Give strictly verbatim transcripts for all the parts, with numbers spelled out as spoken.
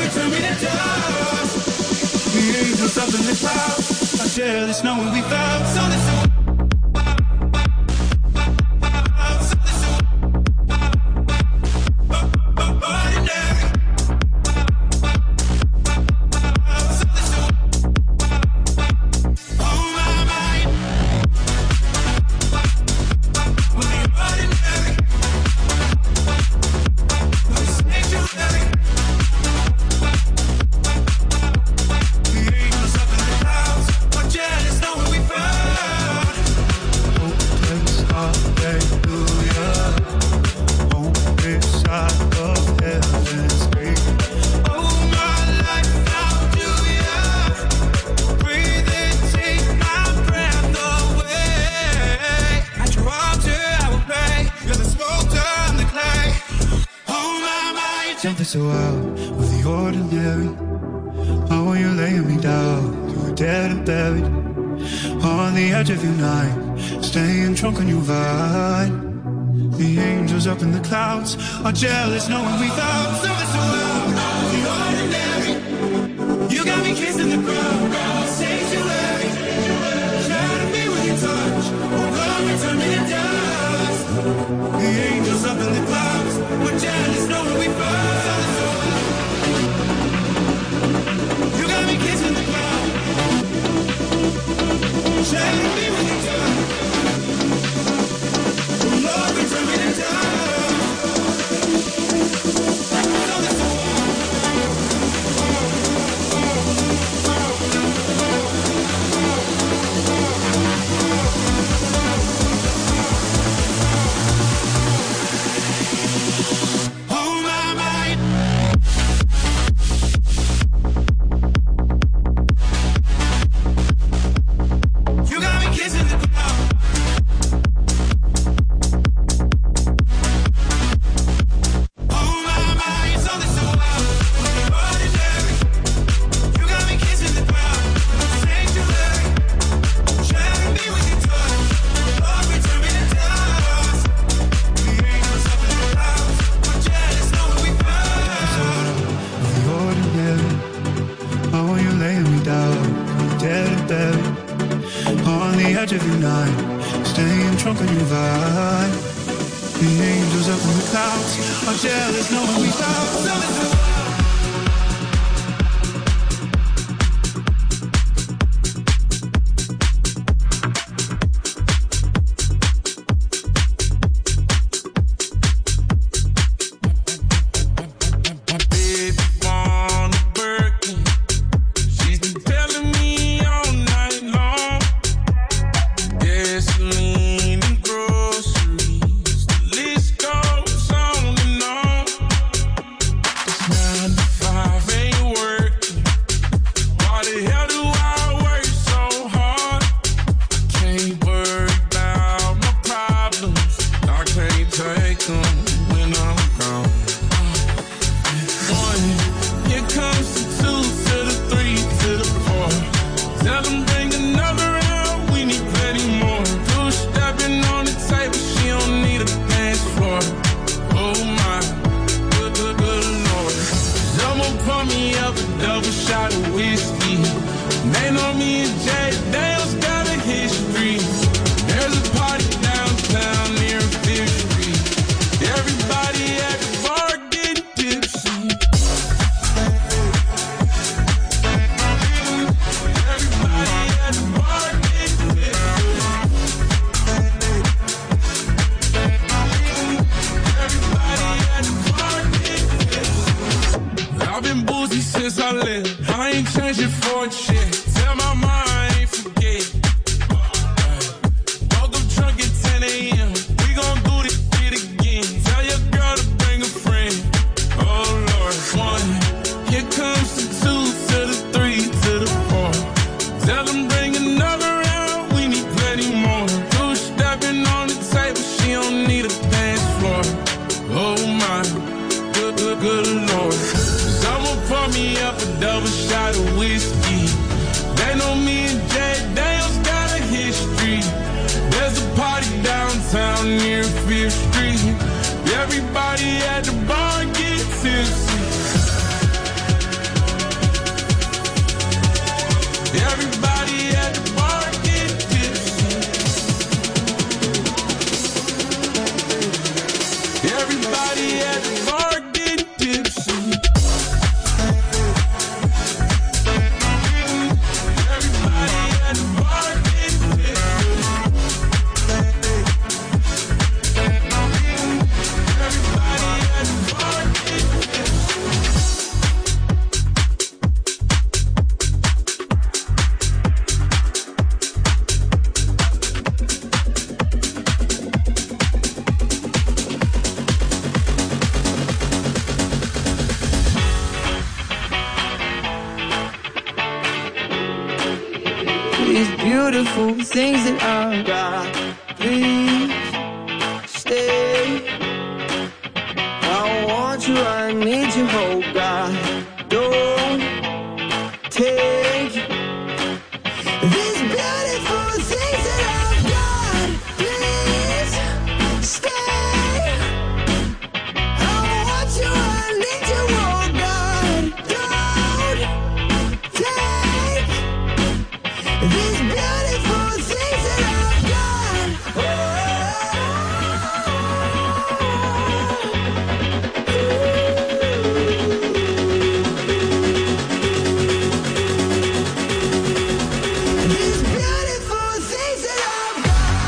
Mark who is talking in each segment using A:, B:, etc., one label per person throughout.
A: turn me to dust. The angels up in the clouds are jealous knowing we found something so.
B: So out with the ordinary. Oh, you're laying me down, you were dead and buried on the edge of your night, staying drunk on your vine. The angels up in the clouds are jealous knowing we found something so out with the ordinary. You got me kissing the ground, sanctuary, trying to be with your touch. Oh, come and turn me to dust. The angels up in the clouds are jealous knowing we found. Shine me with your touch. Lord, we turn me to dust.
C: Everybody at the bar get tipsy. beautiful things that I've got. Please stay. I want you, I need you, oh God. Don't take these beautiful things that I've got. Please stay. I want you, I need you, oh God. Don't take these beautiful things that I've got. These beautiful things that I've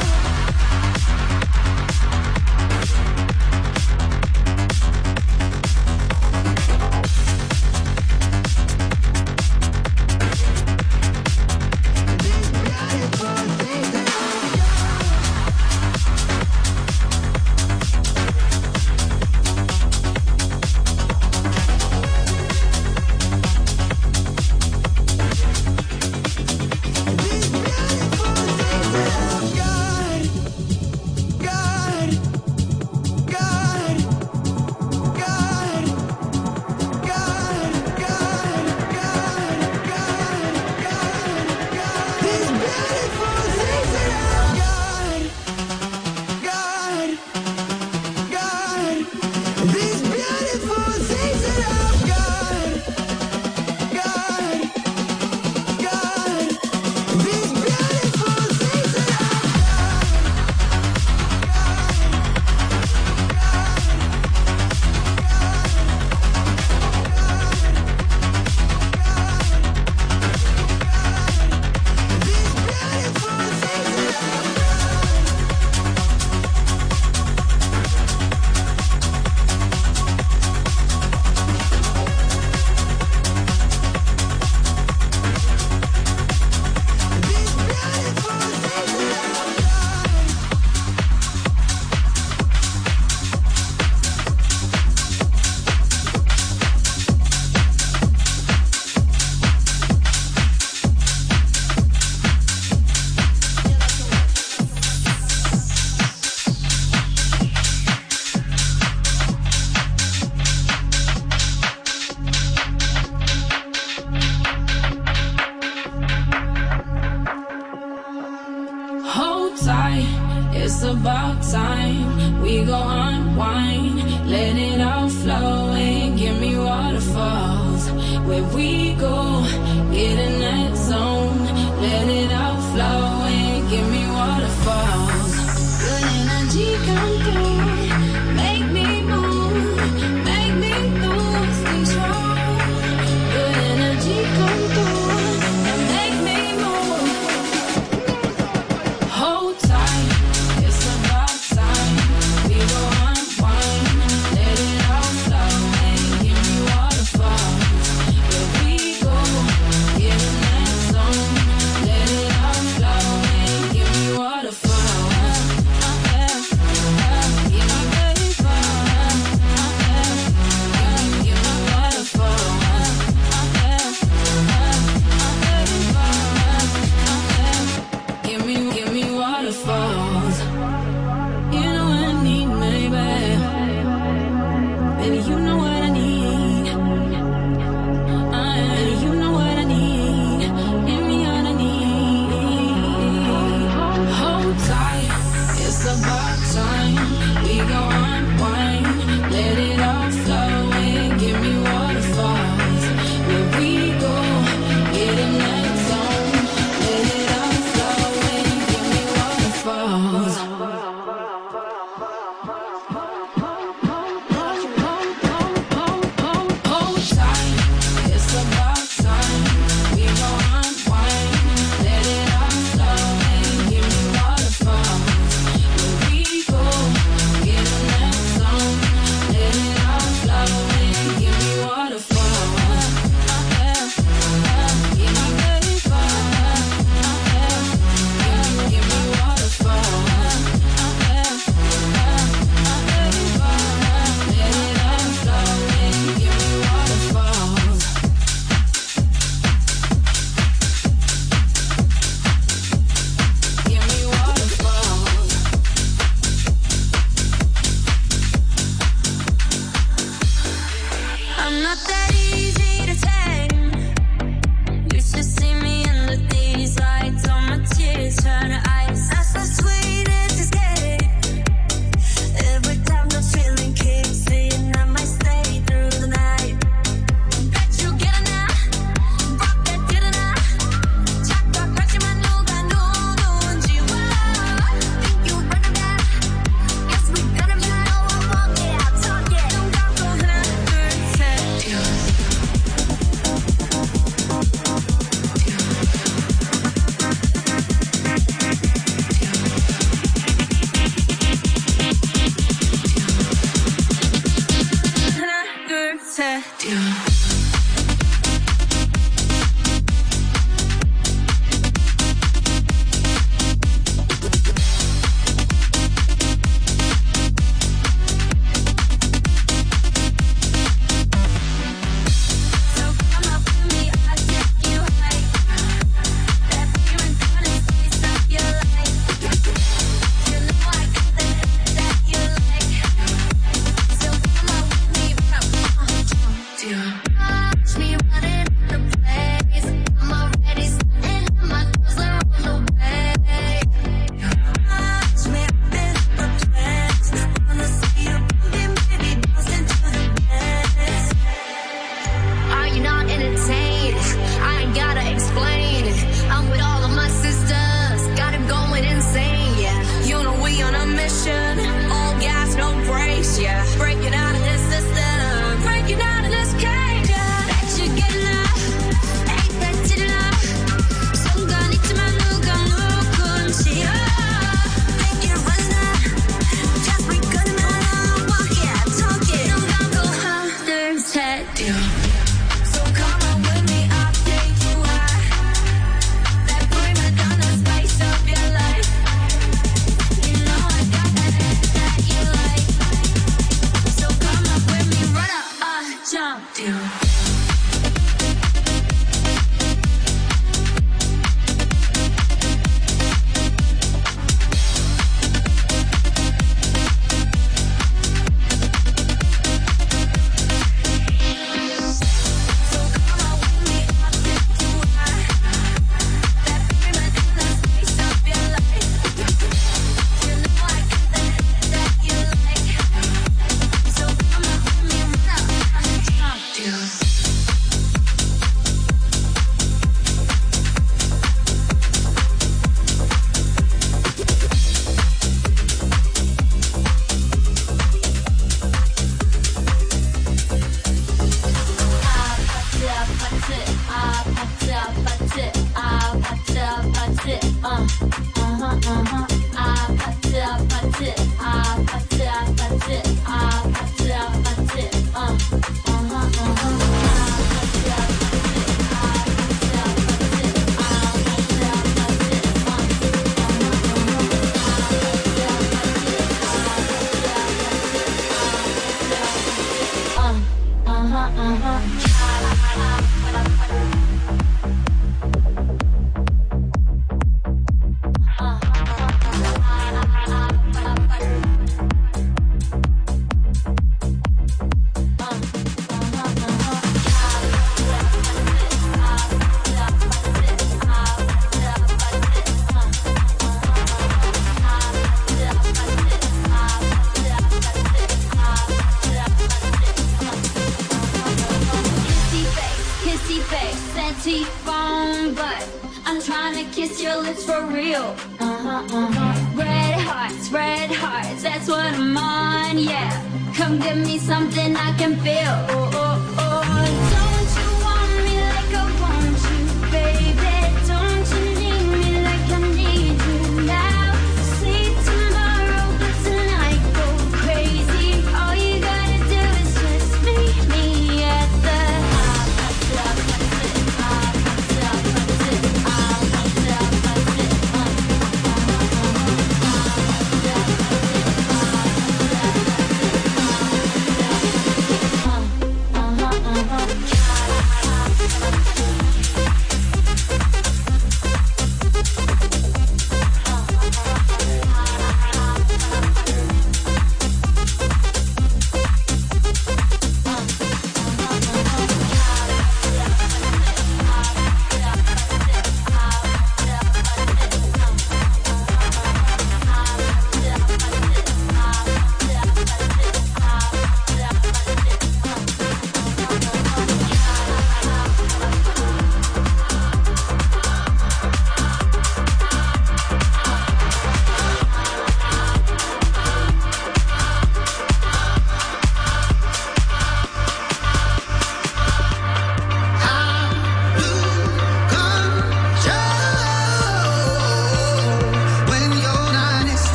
D: It's about time we go unwind, let it all flow and give me waterfalls. Where we go, get in that zone, let it all flow and give me waterfalls. Good energy come through, make me move, make me lose control. Good energy come through and make me move. Hold tight. serio.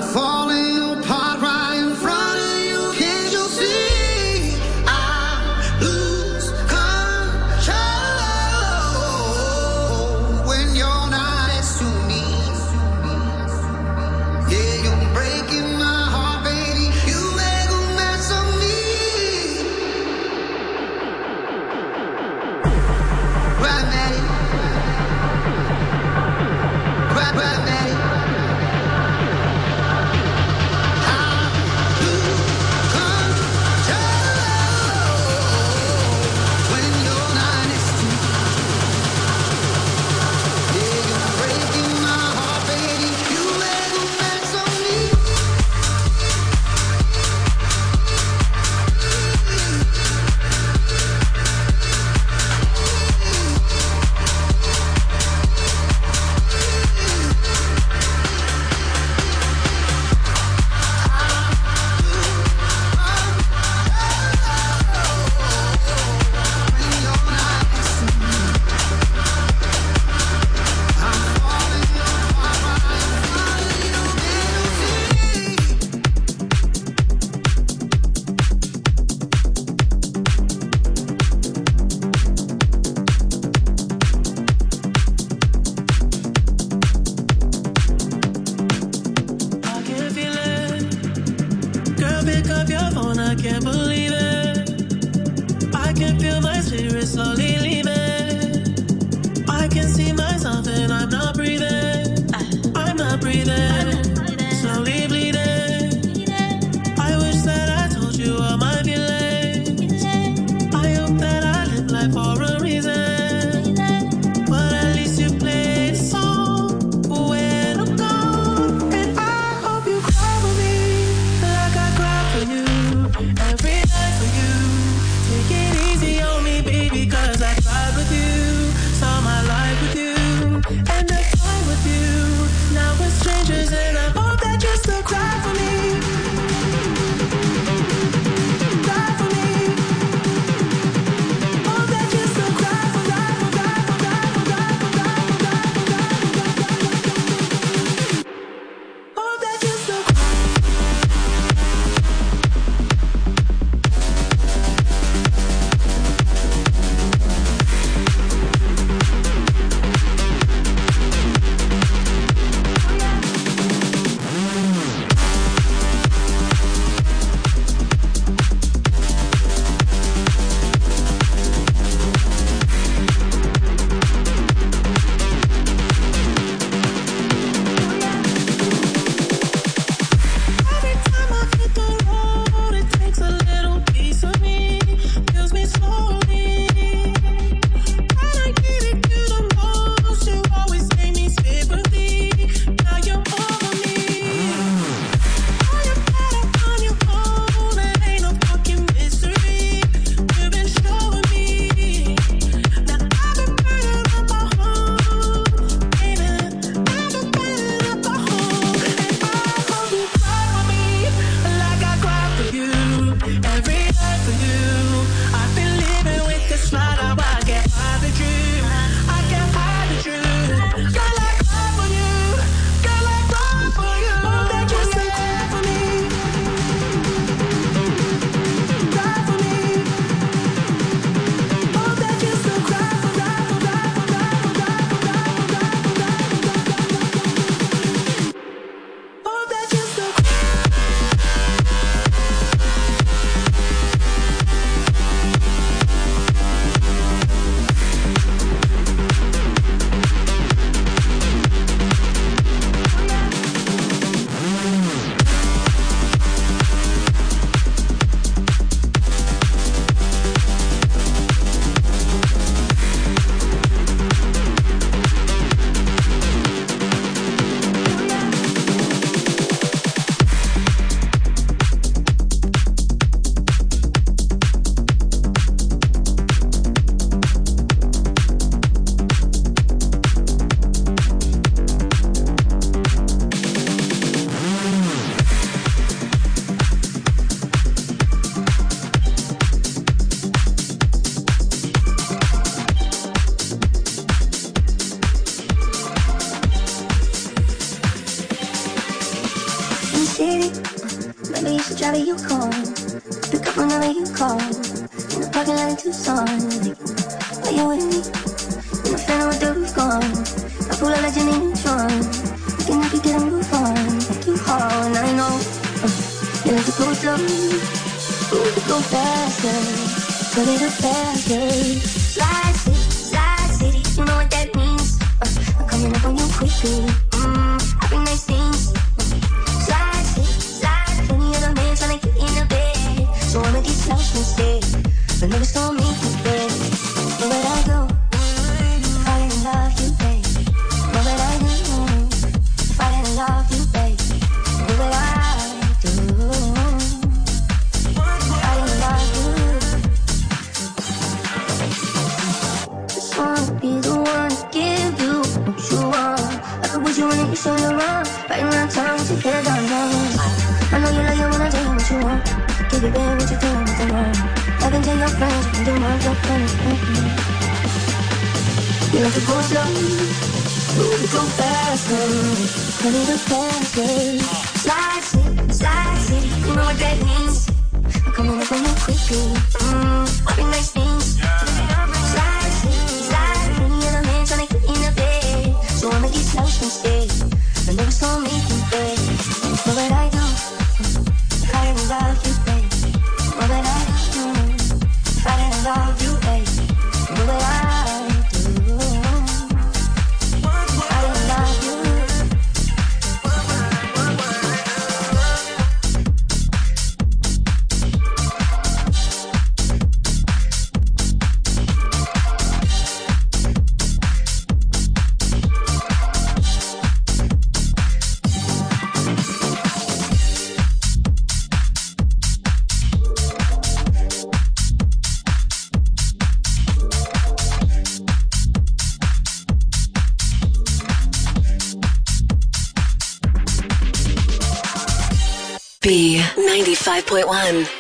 E: Strangers city. Maybe you should drive a Yukon. Pick up whenever you call. In the parking lot in Tucson. Are you with me? In the phantom with the roof gone. I pull a legend in Neutron. We can help you get a move on. Like you hard, and I know uh, you like to go slow. Ooh, to go faster. Put it up faster. Slide city, slide city. You know what that means. Uh, I'm coming up on you quickly. Mmm, I bring nice things. Slide city, slide. Plenty of the men tryna get in the bed. So I'ma get lost instead. But never saw me bed. Where would I go? Fall in love, you babe. What would I do? Fall in love, you babe. What would I do? Fall in love, you. Just wanna be the one to give you what you want. I could put you in and you show you wrong. Right around town with your head down low. I know you like it when I tell you what you want. Give it back what you doing with the wrong. I can tell your friends you can do my job for me. You like to go slow, you go faster. Put it up faster. Slide city, slide city. You know what that means. I'm coming up on you quickly. Mmm, I bring nice things. Slide city, slide. Many other men tryna get in the bed. So I'ma get lost instead. But never saw me bed. What would I do? If I didn't love you, babe. What would I do? If I didn't love you, babe. What would I do? If I didn't love you.
F: B ninety-five point one.